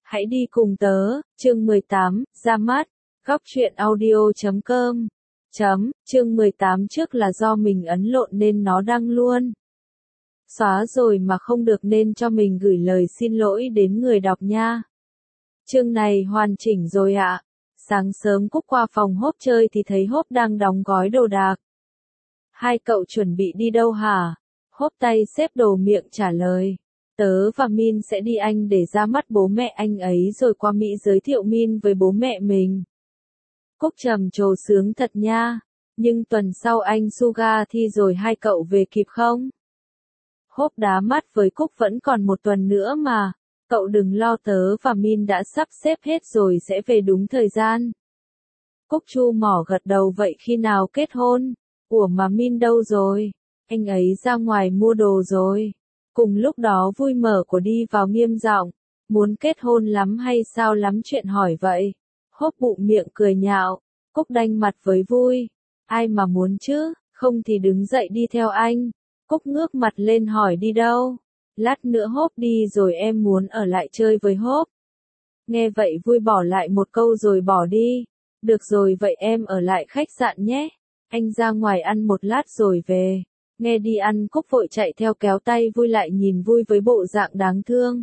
Hãy đi cùng tớ, chương 18, ra mắt, góc truyện audio.com. Chương 18 trước là do mình ấn lộn nên nó đăng luôn. Xóa rồi mà không được nên cho mình gửi lời xin lỗi đến người đọc nha. Chương này hoàn chỉnh rồi ạ. Sáng sớm Cúc qua phòng Hốp chơi thì thấy Hốp đang đóng gói đồ đạc. Hai cậu chuẩn bị đi đâu hả? Hốp tay xếp đồ miệng trả lời. Tớ và Min sẽ đi Anh để ra mắt bố mẹ anh ấy rồi qua Mỹ giới thiệu Min với bố mẹ mình. Cúc trầm trồ sướng thật nha. Nhưng tuần sau anh Suga thi rồi hai cậu về kịp không? Hốp đá mắt với Cúc vẫn còn một tuần nữa mà. Cậu đừng lo, tớ và Min đã sắp xếp hết rồi sẽ về đúng thời gian. Cúc chu mỏ gật đầu. Vậy khi nào kết hôn? Ủa mà Min đâu rồi? Anh ấy ra ngoài mua đồ rồi. Cùng lúc đó Vui mở của đi vào nghiêm giọng. Muốn kết hôn lắm hay sao lắm chuyện hỏi vậy? Hốp bụng miệng cười nhạo. Cúc đanh mặt với Vui. Ai mà muốn chứ, không thì đứng dậy đi theo anh. Cúc ngước mặt lên hỏi đi đâu? Lát nữa Hốp đi rồi em muốn ở lại chơi với Hốp. Nghe vậy Vui bỏ lại một câu rồi bỏ đi. Được rồi, vậy em ở lại khách sạn nhé. Anh ra ngoài ăn một lát rồi về. Nghe đi ăn, Cúc vội chạy theo kéo tay Vui lại nhìn Vui với bộ dạng đáng thương.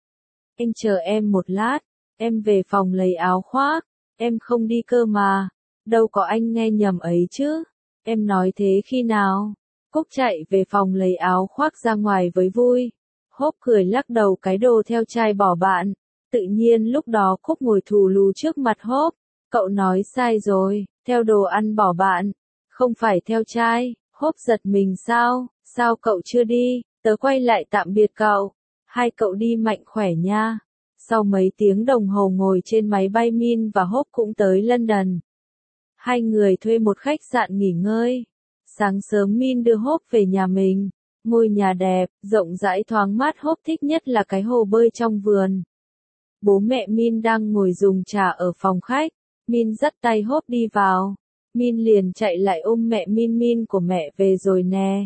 Anh chờ em một lát, em về phòng lấy áo khoác, em không đi cơ mà. Đâu có, anh nghe nhầm ấy chứ. Em nói thế khi nào? Cúc chạy về phòng lấy áo khoác ra ngoài với Vui. Hốp cười lắc đầu, cái đồ theo trai bỏ bạn. Tự nhiên lúc đó Cúc ngồi thù lù trước mặt Hốp. Cậu nói sai rồi, theo đồ ăn bỏ bạn, không phải theo trai. Hốp giật mình. Sao cậu chưa đi? Tớ quay lại tạm biệt cậu. Hai cậu đi mạnh khỏe nha. Sau mấy tiếng đồng hồ ngồi trên máy bay, Min và Hốp cũng tới London. Hai người thuê một khách sạn nghỉ ngơi. Sáng sớm Min đưa Hốp về nhà mình. Ngôi nhà đẹp, rộng rãi thoáng mát. Hốp thích nhất là cái hồ bơi trong vườn. Bố mẹ Min đang ngồi dùng trà ở phòng khách. Min dắt tay Hốp đi vào. Min liền chạy lại ôm mẹ Min. Min của mẹ về rồi nè.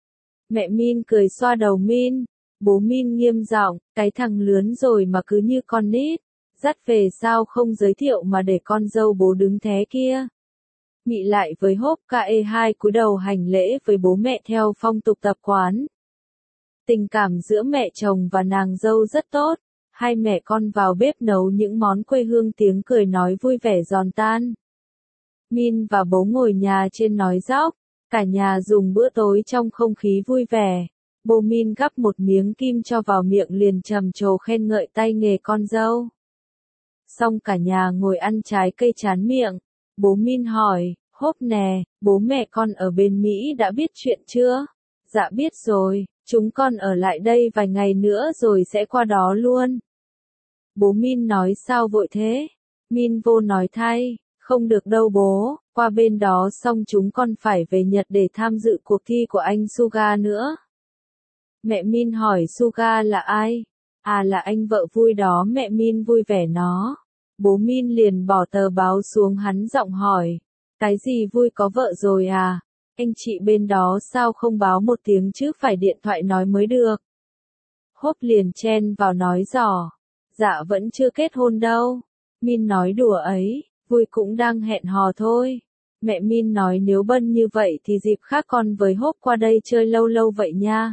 Mẹ Min cười xoa đầu Min. Bố Min nghiêm giọng, cái thằng lướn rồi mà cứ như con nít. Dắt về sao không giới thiệu mà để con dâu bố đứng thế kia. Mị lại với Hốp. KE2 cúi đầu hành lễ với bố mẹ theo phong tục tập quán. Tình cảm giữa mẹ chồng và nàng dâu rất tốt. Hai mẹ con vào bếp nấu những món quê hương, tiếng cười nói vui vẻ giòn tan. Min và bố ngồi nhà trên nói dóc. Cả nhà dùng bữa tối trong không khí vui vẻ. Bố Min gắp một miếng kim cho vào miệng liền trầm trồ khen ngợi tay nghề con dâu. Xong cả nhà ngồi ăn trái cây chán miệng. Bố Min hỏi, Hốp nè, bố mẹ con ở bên Mỹ đã biết chuyện chưa? Dạ biết rồi, chúng con ở lại đây vài ngày nữa rồi sẽ qua đó luôn. Bố Min nói sao vội thế? Min vô nói thay, không được đâu bố, qua bên đó xong chúng con phải về Nhật để tham dự cuộc thi của anh Suga nữa. Mẹ Min hỏi Suga là ai? À, là anh vợ Vui đó. Mẹ Min vui vẻ nó. Bố Min liền bỏ tờ báo xuống, hắn giọng hỏi. Cái gì Vui có vợ rồi à? Anh chị bên đó sao không báo một tiếng chứ, phải điện thoại nói mới được. Hốp liền chen vào nói dò. Dạ vẫn chưa kết hôn đâu. Min nói đùa ấy, Vui cũng đang hẹn hò thôi. Mẹ Min nói nếu bận như vậy thì dịp khác con với Hốp qua đây chơi lâu lâu vậy nha.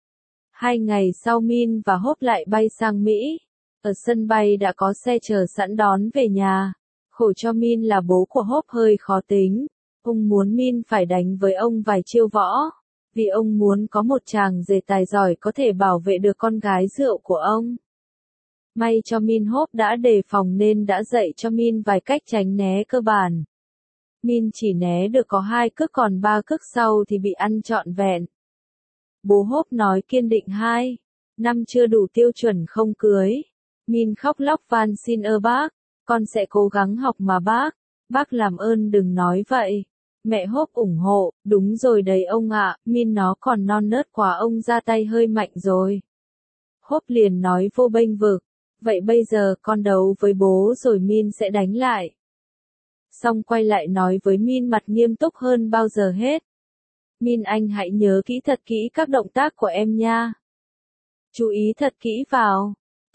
2 ngày sau Min và Hốp lại bay sang Mỹ. Ở sân bay đã có xe chờ sẵn đón về nhà. Khổ cho Min là bố của Hốp hơi khó tính. Ông muốn Min phải đánh với ông vài chiêu võ. Vì ông muốn có một chàng rể tài giỏi có thể bảo vệ được con gái rượu của ông. May cho Min, Hốp đã đề phòng nên đã dạy cho Min vài cách tránh né cơ bản. Min chỉ né được có 2 cước, còn 3 cước sau thì bị ăn trọn vẹn. Bố Hốp nói kiên định 2 năm chưa đủ tiêu chuẩn không cưới. Min khóc lóc van xin bác, con sẽ cố gắng học mà bác làm ơn đừng nói vậy. Mẹ Hốp ủng hộ, đúng rồi đấy ông ạ, Min nó còn non nớt quá, ông ra tay hơi mạnh rồi. Hốp liền nói vô bênh vực, vậy bây giờ con đấu với bố rồi Min sẽ đánh lại. Xong quay lại nói với Min mặt nghiêm túc hơn bao giờ hết. Min, anh hãy nhớ kỹ thật kỹ các động tác của em nha. Chú ý thật kỹ vào.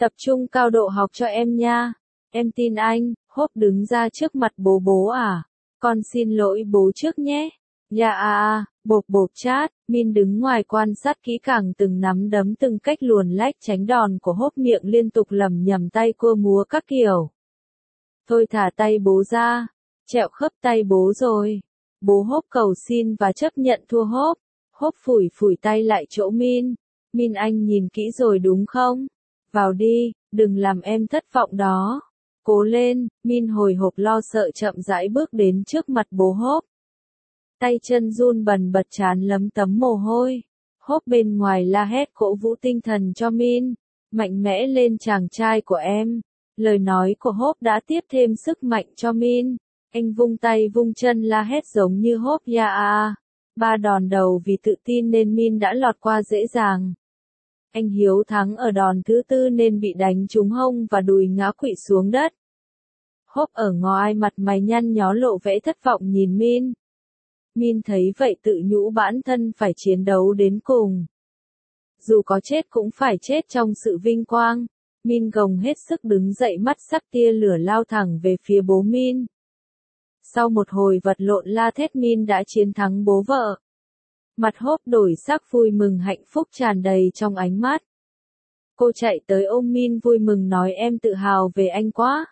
Tập trung cao độ học cho em nha. Em tin anh. Hốp đứng ra trước mặt bố. Bố à? Con xin lỗi bố trước nhé. Dạ bộp bộp chát. Min đứng ngoài quan sát kỹ càng từng nắm đấm từng cách luồn lách tránh đòn của Hốp, miệng liên tục lẩm nhẩm tay cua múa các kiểu. Thôi thả tay bố ra. Trẹo khớp tay bố rồi. Bố Hốp cầu xin và chấp nhận thua Hốp. Hốp phủi phủi tay lại chỗ Min. Min anh nhìn kỹ rồi đúng không? Vào đi, đừng làm em thất vọng đó. Cố lên. Min hồi hộp lo sợ chậm rãi bước đến trước mặt bố Hốp. Tay chân run bần bật trán lấm tấm mồ hôi. Hốp bên ngoài la hét cổ vũ tinh thần cho Min. Mạnh mẽ lên chàng trai của em. Lời nói của Hốp đã tiếp thêm sức mạnh cho Min. Anh vung tay vung chân la hét giống như Hốp ya. 3 đòn đầu vì tự tin nên Min đã lọt qua dễ dàng. Anh hiếu thắng ở đòn thứ 4 nên bị đánh trúng hông và đùi ngã quỵ xuống đất. Hốp ở ngoài mặt mày nhăn nhó lộ vẻ thất vọng nhìn Min. Min thấy vậy tự nhủ bản thân phải chiến đấu đến cùng. Dù có chết cũng phải chết trong sự vinh quang. Min gồng hết sức đứng dậy, mắt sắc tia lửa lao thẳng về phía bố Min. Sau một hồi vật lộn la thét, Min đã chiến thắng bố vợ. Mặt Hốp đổi sắc vui mừng, hạnh phúc tràn đầy trong ánh mắt. Cô chạy tới ôm Min vui mừng nói em tự hào về anh quá.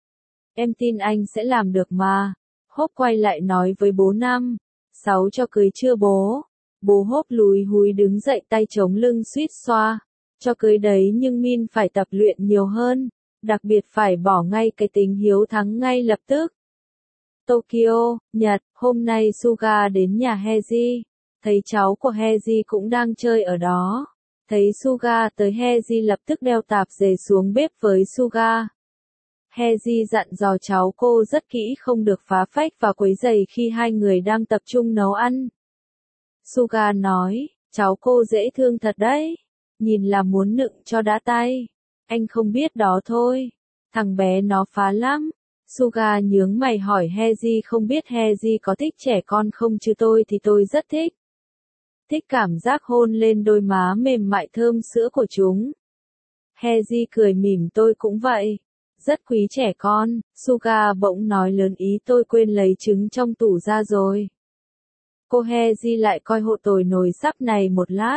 Em tin anh sẽ làm được mà. Hốp quay lại nói với bố 6 cho cưới chưa bố? Bố Hốp lùi húi đứng dậy, tay chống lưng suýt xoa. Cho cưới đấy nhưng Min phải tập luyện nhiều hơn. Đặc biệt phải bỏ ngay cái tính hiếu thắng ngay lập tức. Tokyo, Nhật, hôm nay Suga đến nhà Heiji. Thấy cháu của Heiji cũng đang chơi ở đó. Thấy Suga tới, Heiji lập tức đeo tạp dề xuống bếp với Suga. Heiji dặn dò cháu cô rất kỹ không được phá phách và quấy rầy khi hai người đang tập trung nấu ăn. Suga nói, cháu cô dễ thương thật đấy. Nhìn là muốn nựng cho đã tay. Anh không biết đó thôi. Thằng bé nó phá lắm. Suga nhướng mày hỏi Heiji, không biết Heiji có thích trẻ con không chứ tôi thì tôi rất thích. Thích cảm giác hôn lên đôi má mềm mại thơm sữa của chúng. Heiji cười mỉm, tôi cũng vậy. Rất quý trẻ con. Suga bỗng nói lớn, ý tôi quên lấy trứng trong tủ ra rồi. Cô Heiji lại coi hộ tồi nồi sắp này một lát.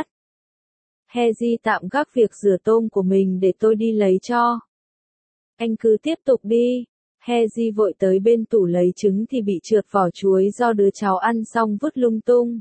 Heiji tạm gác việc rửa tôm của mình để tôi đi lấy cho. Anh cứ tiếp tục đi. Heiji vội tới bên tủ lấy trứng thì bị trượt vỏ chuối do đứa cháu ăn xong vứt lung tung.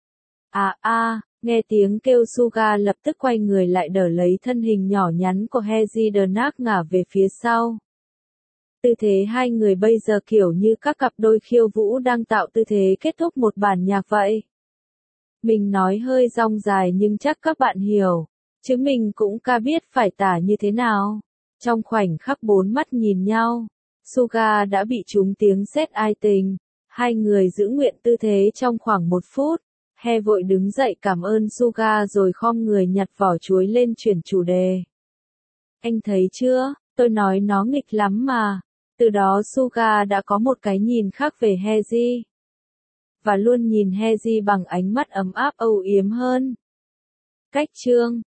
Nghe tiếng kêu, Suga lập tức quay người lại đỡ lấy thân hình nhỏ nhắn của Heiji đờ nác ngả về phía sau. Tư thế hai người bây giờ kiểu như các cặp đôi khiêu vũ đang tạo tư thế kết thúc một bản nhạc vậy. Mình nói hơi dong dài nhưng chắc các bạn hiểu, chứ mình cũng ca biết phải tả như thế nào. Trong khoảnh khắc 4 mắt nhìn nhau, Suga đã bị trúng tiếng sét ai tình. Hai người giữ nguyện tư thế trong khoảng 1 phút. He vội đứng dậy cảm ơn Suga rồi khom người nhặt vỏ chuối lên chuyển chủ đề. Anh thấy chưa, tôi nói nó nghịch lắm mà. Từ đó Suga đã có một cái nhìn khác về Heiji. Và luôn nhìn Heiji bằng ánh mắt ấm áp âu yếm hơn. Cách chương